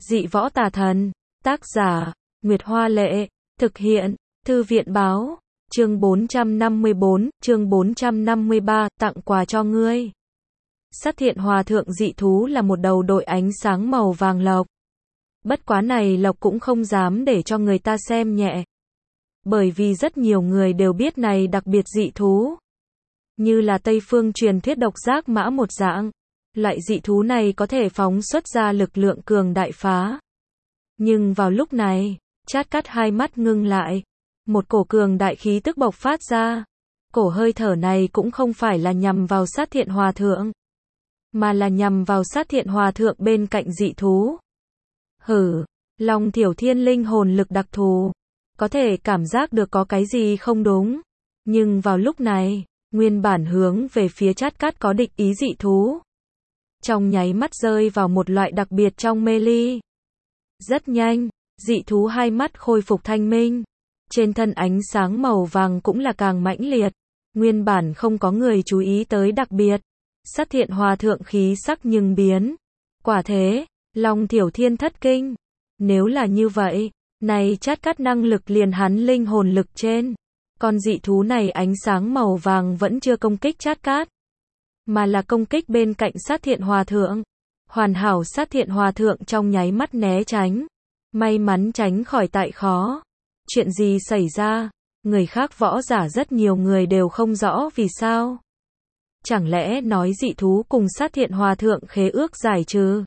Dị võ tà thần. Tác giả, Nguyệt Hoa Lệ. Thực hiện, Thư viện Báo. Chương 454, chương 453, tặng quà cho ngươi. Sát Thiện Hòa Thượng dị thú là một đầu đội ánh sáng màu vàng lộc. Bất quá này lộc cũng không dám để cho người ta xem nhẹ. Bởi vì rất nhiều người đều biết này đặc biệt dị thú. Như là Tây phương truyền thuyết độc giác mã một dạng. Loại dị thú này có thể phóng xuất ra lực lượng cường đại phá. Nhưng vào lúc này, Chát Cát hai mắt ngưng lại. Một cổ cường đại khí tức bộc phát ra. Cổ hơi thở này cũng không phải là nhằm vào Sát Thiện Hòa Thượng, mà là nhằm vào Sát Thiện Hòa Thượng bên cạnh dị thú. Hử, Long Thiểu Thiên linh hồn lực đặc thù, có thể cảm giác được có cái gì không đúng. Nhưng vào lúc này, nguyên bản hướng về phía Chát Cát có địch ý dị thú, trong nháy mắt rơi vào một loại đặc biệt trong mê ly. Rất nhanh, dị thú hai mắt khôi phục thanh minh. Trên thân ánh sáng màu vàng cũng là càng mãnh liệt. Nguyên bản không có người chú ý tới đặc biệt. Sát Thiện Hòa Thượng khí sắc nhưng biến. Quả thế, Long Thiểu Thiên thất kinh. Nếu là như vậy, này Chát Cát năng lực liền hắn linh hồn lực trên. Con dị thú này ánh sáng màu vàng vẫn chưa công kích Chát Cát, mà là công kích bên cạnh Sát Thiện Hòa Thượng. Hoàn hảo Sát Thiện Hòa Thượng trong nháy mắt né tránh. May mắn tránh khỏi tại khó. Chuyện gì xảy ra? Người khác võ giả rất nhiều người đều không rõ vì sao. Chẳng lẽ nói dị thú cùng Sát Thiện Hòa Thượng khế ước giải trừ?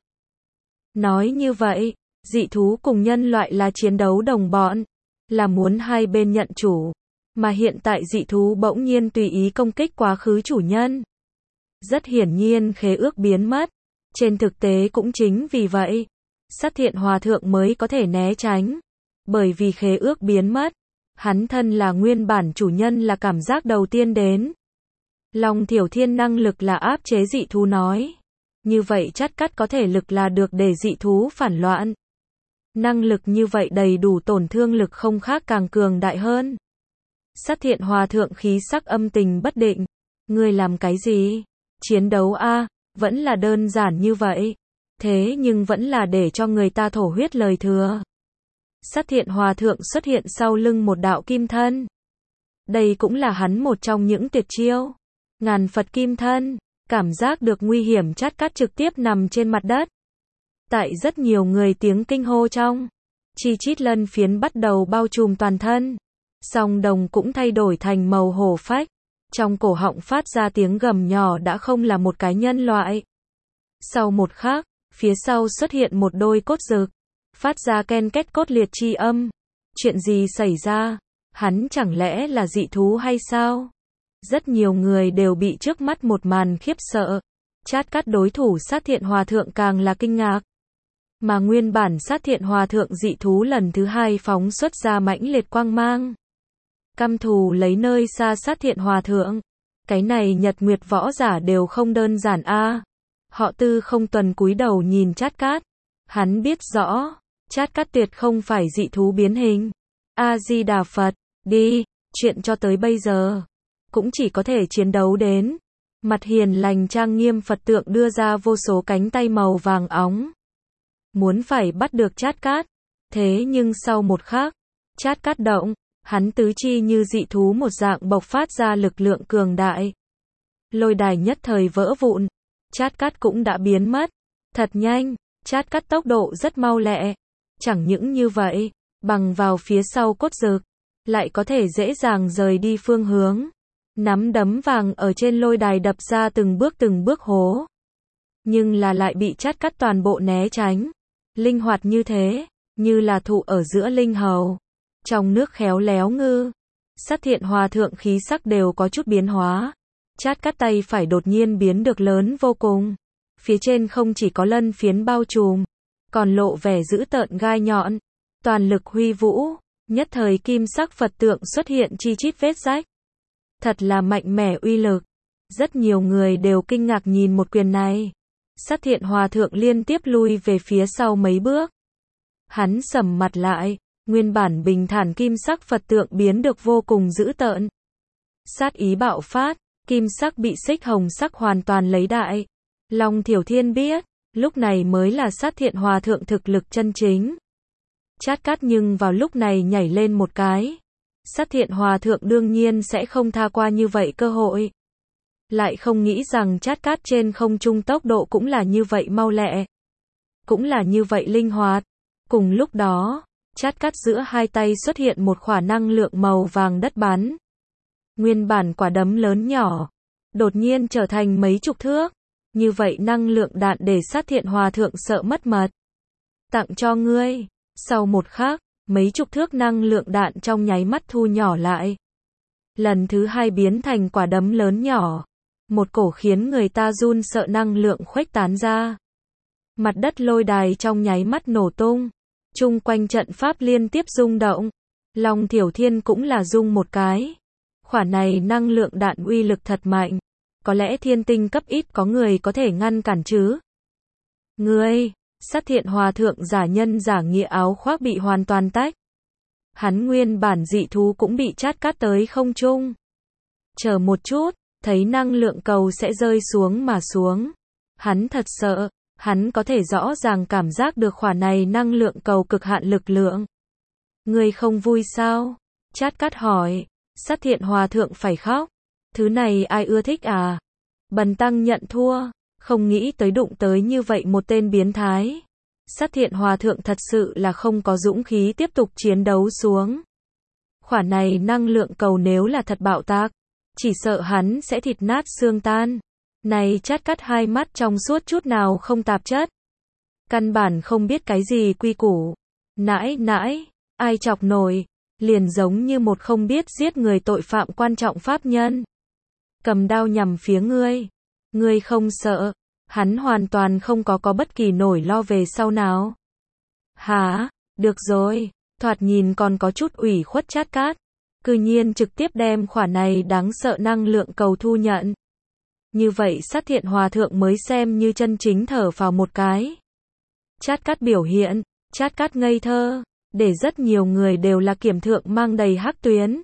Nói như vậy, dị thú cùng nhân loại là chiến đấu đồng bọn, là muốn hai bên nhận chủ. Mà hiện tại dị thú bỗng nhiên tùy ý công kích quá khứ chủ nhân. Rất hiển nhiên khế ước biến mất. Trên thực tế cũng chính vì vậy, Sát Thiện Hòa Thượng mới có thể né tránh. Bởi vì khế ước biến mất, hắn thân là nguyên bản chủ nhân là cảm giác đầu tiên đến. Long Thiểu Thiên năng lực là áp chế dị thú nói. Như vậy Chát Cát có thể lực là được để dị thú phản loạn. Năng lực như vậy đầy đủ tổn thương lực không khác càng cường đại hơn. Sát Thiện Hòa Thượng khí sắc âm tình bất định. Ngươi làm cái gì? Chiến đấu a, vẫn là đơn giản như vậy. Thế nhưng vẫn là để cho người ta thổ huyết lời thừa. Sát Thiện Hòa Thượng xuất hiện sau lưng một đạo kim thân. Đây cũng là hắn một trong những tuyệt chiêu. Ngàn Phật kim thân. Cảm giác được nguy hiểm Chát Cát trực tiếp nằm trên mặt đất. Tại rất nhiều người tiếng kinh hô trong, chi chít lân phiến bắt đầu bao trùm toàn thân. Song đồng cũng thay đổi thành màu hổ phách. Trong cổ họng phát ra tiếng gầm nhỏ đã không là một cái nhân loại. Sau một khắc, phía sau xuất hiện một đôi cốt rực, phát ra ken két cốt liệt chi âm. Chuyện gì xảy ra? Hắn chẳng lẽ là dị thú hay sao? Rất nhiều người đều bị trước mắt một màn khiếp sợ. Chát Cát đối thủ Sát Thiện Hòa Thượng càng là kinh ngạc. Mà nguyên bản Sát Thiện Hòa Thượng dị thú lần thứ hai phóng xuất ra mãnh liệt quang mang. Căm thù lấy nơi xa Sát Thiện Hòa Thượng. Cái này Nhật Nguyệt võ giả đều không đơn giản a. Họ Tư không tuần cúi đầu nhìn Chát Cát. Hắn biết rõ, Chát Cát tuyệt không phải dị thú biến hình. A-di-đà Phật, đi, chuyện cho tới bây giờ, cũng chỉ có thể chiến đấu đến. Mặt hiền lành trang nghiêm Phật tượng đưa ra vô số cánh tay màu vàng óng. Muốn phải bắt được Chát Cát. Thế nhưng sau một khắc, Chát Cát động, hắn tứ chi như dị thú một dạng bộc phát ra lực lượng cường đại. Lôi đài nhất thời vỡ vụn. Chát Cát cũng đã biến mất. Thật nhanh, Chát Cát tốc độ rất mau lẹ. Chẳng những như vậy, bằng vào phía sau cốt rực, lại có thể dễ dàng rời đi phương hướng. Nắm đấm vàng ở trên lôi đài đập ra từng bước hố. Nhưng là lại bị Chát Cát toàn bộ né tránh. Linh hoạt như thế, như là thụ ở giữa linh hầu. Trong nước khéo léo ngư. Sát Thiện Hòa Thượng khí sắc đều có chút biến hóa. Chát Cát tay phải đột nhiên biến được lớn vô cùng. Phía trên không chỉ có lân phiến bao trùm, còn lộ vẻ dữ tợn gai nhọn. Toàn lực huy vũ, nhất thời kim sắc Phật tượng xuất hiện chi chít vết rách. Thật là mạnh mẽ uy lực. Rất nhiều người đều kinh ngạc nhìn một quyền này. Sát Thiện Hòa Thượng liên tiếp lui về phía sau mấy bước. Hắn sầm mặt lại, nguyên bản bình thản kim sắc Phật tượng biến được vô cùng dữ tợn. Sát ý bạo phát, kim sắc bị xích hồng sắc hoàn toàn lấy đại. Long Thiểu Thiên biết, Lúc này mới là Sát Thiện Hòa Thượng thực lực chân chính. Chát Cát nhưng vào lúc này nhảy lên một cái. Sát Thiện Hòa Thượng đương nhiên sẽ không tha qua như vậy cơ hội. Lại không nghĩ rằng Chát Cát trên không trung tốc độ cũng là như vậy mau lẹ. Cũng là như vậy linh hoạt. Cùng lúc đó, Chát Cát giữa hai tay xuất hiện một khỏa năng lượng màu vàng đất bắn. Nguyên bản quả đấm lớn nhỏ, đột nhiên trở thành mấy chục thước. Như vậy năng lượng đạn để Sát Thiện Hòa Thượng sợ mất mật. Tặng cho ngươi. Sau một khắc, mấy chục thước năng lượng đạn trong nháy mắt thu nhỏ lại. Lần thứ hai biến thành quả đấm lớn nhỏ. Một cổ khiến người ta run sợ năng lượng khuếch tán ra. Mặt đất lôi đài trong nháy mắt nổ tung. Chung quanh trận pháp liên tiếp rung động. Long Thiểu Thiên cũng là rung một cái. Khỏa này năng lượng đạn uy lực thật mạnh. Có lẽ thiên tinh cấp ít có người có thể ngăn cản chứ. Ngươi, Sát Thiện Hòa Thượng giả nhân giả nghĩa áo khoác bị hoàn toàn tách. Hắn nguyên bản dị thú cũng bị Chát Cát tới không trung. Chờ một chút, thấy năng lượng cầu sẽ rơi xuống mà xuống. Hắn thật sợ, hắn có thể rõ ràng cảm giác được khỏa này năng lượng cầu cực hạn lực lượng. Ngươi không vui sao? Chát Cát hỏi. Sát Thiện Hòa Thượng phải khóc. Thứ này ai ưa thích à? Bần tăng nhận thua. Không nghĩ tới đụng tới như vậy một tên biến thái. Sát Thiện Hòa Thượng thật sự là không có dũng khí tiếp tục chiến đấu xuống. Khỏa này năng lượng cầu nếu là thật bạo tạc, chỉ sợ hắn sẽ thịt nát xương tan. Này Chát Cát hai mắt trong suốt chút nào không tạp chất. Căn bản không biết cái gì quy củ. Nãi nãi, ai chọc nổi, liền giống như một không biết giết người tội phạm quan trọng pháp nhân. Cầm đao nhằm phía ngươi. Ngươi không sợ. Hắn hoàn toàn không có bất kỳ nỗi lo về sau nào. Hả? Được rồi. Thoạt nhìn còn có chút ủy khuất Chát Cát. Cư nhiên trực tiếp đem khỏa này đáng sợ năng lượng cầu thu nhận. Như vậy Sát Thiện Hòa Thượng mới xem như chân chính thở phào một cái. Chát Cát biểu hiện, Chát Cát ngây thơ, để rất nhiều người đều là kiểm thượng mang đầy hắc tuyến.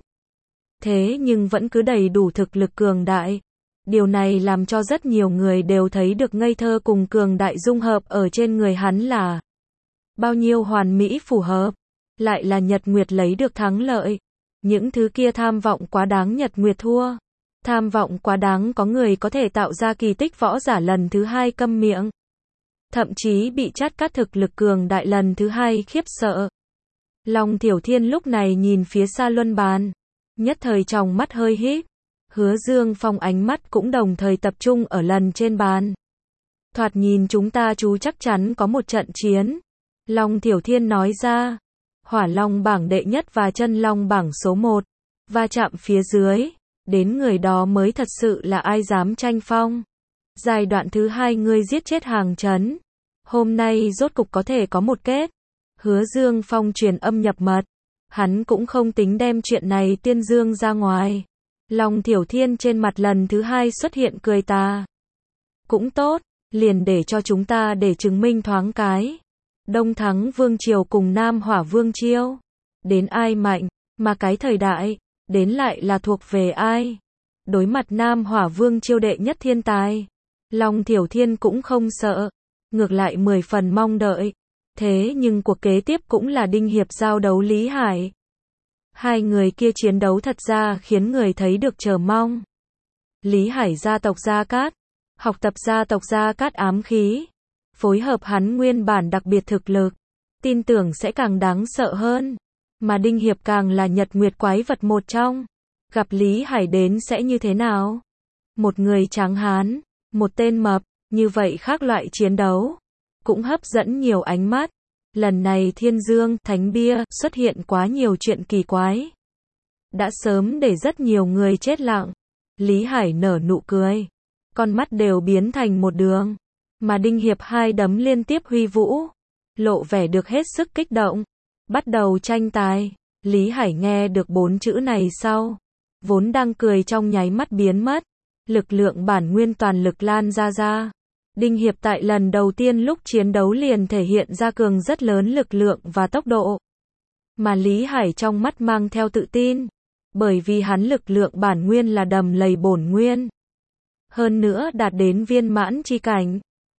Thế nhưng vẫn cứ đầy đủ thực lực cường đại. Điều này làm cho rất nhiều người đều thấy được ngây thơ cùng cường đại dung hợp ở trên người hắn là bao nhiêu hoàn mỹ phù hợp. Lại là Nhật Nguyệt lấy được thắng lợi. Những thứ kia tham vọng quá đáng Nhật Nguyệt thua. Tham vọng quá đáng có người có thể tạo ra kỳ tích võ giả lần thứ hai câm miệng. Thậm chí bị Chát Cát thực lực cường đại lần thứ hai khiếp sợ. Long Thiểu Thiên lúc này nhìn phía xa luân bàn. Nhất thời trong mắt hơi híp. Hứa Dương Phong ánh mắt cũng đồng thời tập trung ở lần trên bàn. Thoạt nhìn chúng ta chú chắc chắn có một trận chiến. Long Thiểu Thiên nói ra. Hỏa Long bảng đệ nhất và Chân Long bảng số 1. Va chạm phía dưới. Đến người đó mới thật sự là ai dám tranh phong. Giai đoạn thứ 2 ngươi giết chết hàng trấn. Hôm nay rốt cục có thể có một kết. Hứa Dương Phong truyền âm nhập mật. Hắn cũng không tính đem chuyện này tuyên dương ra ngoài. Long Thiểu Thiên trên mặt lần thứ 2 xuất hiện cười tà. Cũng tốt, liền để cho chúng ta để chứng minh thoáng cái. Đông Thắng Vương Triều cùng Nam Hỏa Vương Triều. Đến ai mạnh, mà cái thời đại, đến lại là thuộc về ai. Đối mặt Nam Hỏa Vương Triều đệ nhất thiên tài. Long Thiểu Thiên cũng không sợ. Ngược lại 10 phần mong đợi. Thế nhưng cuộc kế tiếp cũng là Đinh Hiệp giao đấu Lý Hải. Hai người kia chiến đấu thật ra khiến người thấy được chờ mong. Lý Hải gia tộc Gia Cát. Học tập gia tộc Gia Cát ám khí. Phối hợp hắn nguyên bản đặc biệt thực lực. Tin tưởng sẽ càng đáng sợ hơn. Mà Đinh Hiệp càng là Nhật Nguyệt quái vật một trong. Gặp Lý Hải đến sẽ như thế nào? Một người tráng hán. Một tên mập. Như vậy khác loại chiến đấu. Cũng hấp dẫn nhiều ánh mắt. Lần này Thiên Dương, Thánh Bia, xuất hiện quá nhiều chuyện kỳ quái. Đã sớm để rất nhiều người chết lặng. Lý Hải nở nụ cười. Con mắt đều biến thành một đường. Mà Đinh Hiệp hai đấm liên tiếp huy vũ. Lộ vẻ được hết sức kích động. Bắt đầu tranh tài. Lý Hải nghe được 4 chữ này sau. Vốn đang cười trong nháy mắt biến mất. Lực lượng bản nguyên toàn lực lan ra. Đinh Hiệp tại lần đầu tiên lúc chiến đấu liền thể hiện ra cường rất lớn lực lượng và tốc độ. Mà Lý Hải trong mắt mang theo tự tin. Bởi vì hắn lực lượng bản nguyên là đầm lầy bổn nguyên. Hơn nữa đạt đến viên mãn chi cảnh.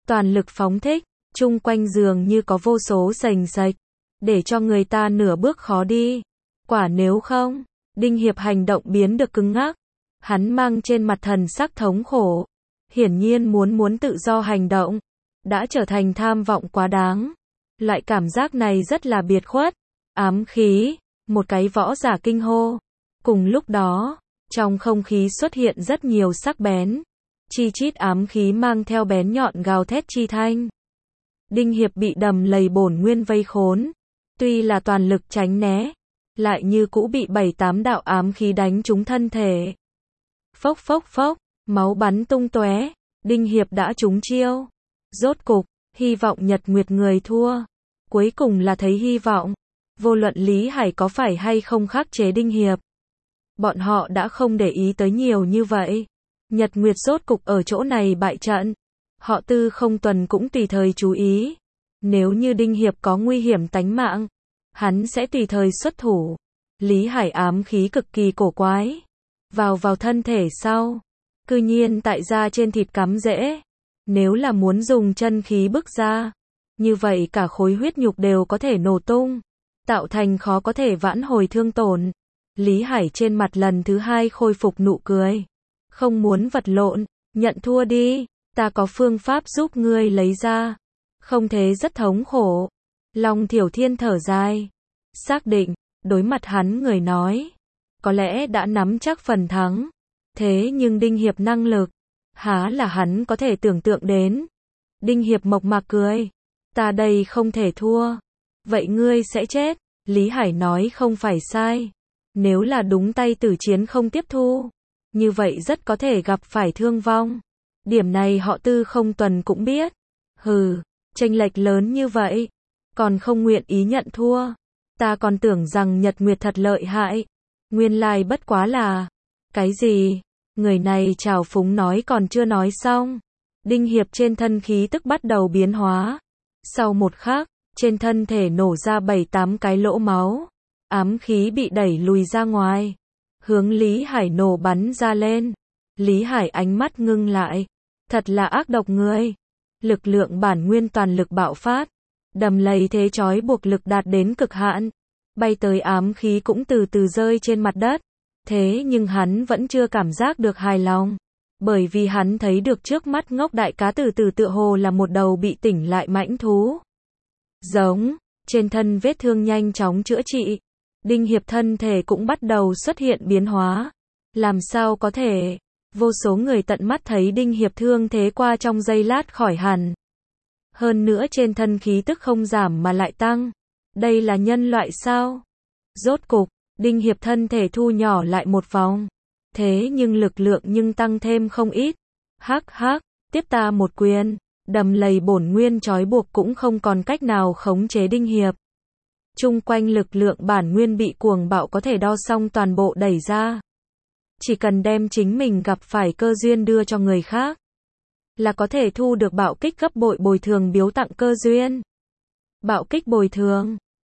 toàn lực phóng thích, chung quanh giường như có vô số sành sạch, để cho người ta nửa bước khó đi. Quả nếu không, Đinh Hiệp hành động biến được cứng ngắc, hắn mang trên mặt thần sắc thống khổ, hiển nhiên muốn tự do hành động, đã trở thành tham vọng quá đáng. Loại cảm giác này rất là biệt khuất, ám khí, một cái võ giả kinh hô. Cùng lúc đó, trong không khí xuất hiện rất nhiều sắc bén, chi chít ám khí mang theo bén nhọn gào thét chi thanh. Đinh Hiệp bị đầm lầy bổn nguyên vây khốn, tuy là toàn lực tránh né, lại như cũ bị 7-8 đạo ám khí đánh trúng thân thể. Phốc phốc phốc, máu bắn tung tóe, Đinh Hiệp đã trúng chiêu. Rốt cục, hy vọng Nhật Nguyệt người thua. Cuối cùng là thấy hy vọng. Vô luận Lý Hải có phải hay không khắc chế Đinh Hiệp, bọn họ đã không để ý tới nhiều như vậy. Nhật Nguyệt rốt cục ở chỗ này bại trận. Họ Tư Không Tuần cũng tùy thời chú ý. Nếu như Đinh Hiệp có nguy hiểm tánh mạng, hắn sẽ tùy thời xuất thủ. Lý Hải ám khí cực kỳ cổ quái. Vào thân thể sau, cư nhiên tại da trên thịt cắm rễ. Nếu là muốn dùng chân khí bức ra, như vậy cả khối huyết nhục đều có thể nổ tung, tạo thành khó có thể vãn hồi thương tổn. Lý Hải trên mặt lần thứ hai khôi phục nụ cười. Không muốn vật lộn, nhận thua đi, ta có phương pháp giúp ngươi lấy ra. Không thế rất thống khổ. Long Thiểu Thiên thở dài. Xác định, đối mặt hắn người nói, có lẽ đã nắm chắc phần thắng. Thế nhưng Đinh Hiệp năng lực, há là hắn có thể tưởng tượng đến. Đinh Hiệp mộc mạc cười. Ta đây không thể thua. Vậy ngươi sẽ chết. Lý Hải nói không phải sai. Nếu là đúng tay tử chiến không tiếp thu, như vậy rất có thể gặp phải thương vong. Điểm này họ Tư Không Tuần cũng biết. Hừ, chênh lệch lớn như vậy, còn không nguyện ý nhận thua. Ta còn tưởng rằng Nhật Nguyệt thật lợi hại. Nguyên lai bất quá là... Cái gì? Người này trào phúng nói còn chưa nói xong. Đinh Hiệp trên thân khí tức bắt đầu biến hóa. Sau một khắc, trên thân thể nổ ra 7-8 cái lỗ máu. Ám khí bị đẩy lùi ra ngoài, hướng Lý Hải nổ bắn ra lên. Lý Hải ánh mắt ngưng lại. Thật là ác độc người. Lực lượng bản nguyên toàn lực bạo phát. Đầm lầy thế chói buộc lực đạt đến cực hạn. Bay tới ám khí cũng từ từ rơi trên mặt đất. Thế nhưng hắn vẫn chưa cảm giác được hài lòng. Bởi vì hắn thấy được trước mắt ngốc đại cá từ từ tựa hồ là một đầu bị tỉnh lại mãnh thú. Giống, trên thân vết thương nhanh chóng chữa trị. Đinh Hiệp thân thể cũng bắt đầu xuất hiện biến hóa. Làm sao có thể? Vô số người tận mắt thấy Đinh Hiệp thương thế qua trong giây lát khỏi hẳn. Hơn nữa trên thân khí tức không giảm mà lại tăng. Đây là nhân loại sao? Rốt cục, Đinh Hiệp thân thể thu nhỏ lại một vòng. Thế nhưng lực lượng nhưng tăng thêm không ít. Hắc hắc, tiếp ta một quyền. Đầm lầy bổn nguyên trói buộc cũng không còn cách nào khống chế Đinh Hiệp. Chung quanh lực lượng bản nguyên bị cuồng bạo có thể đo xong toàn bộ đẩy ra. Chỉ cần đem chính mình gặp phải cơ duyên đưa cho người khác, là có thể thu được bạo kích gấp bội bồi thường biếu tặng cơ duyên. Bạo kích bồi thường.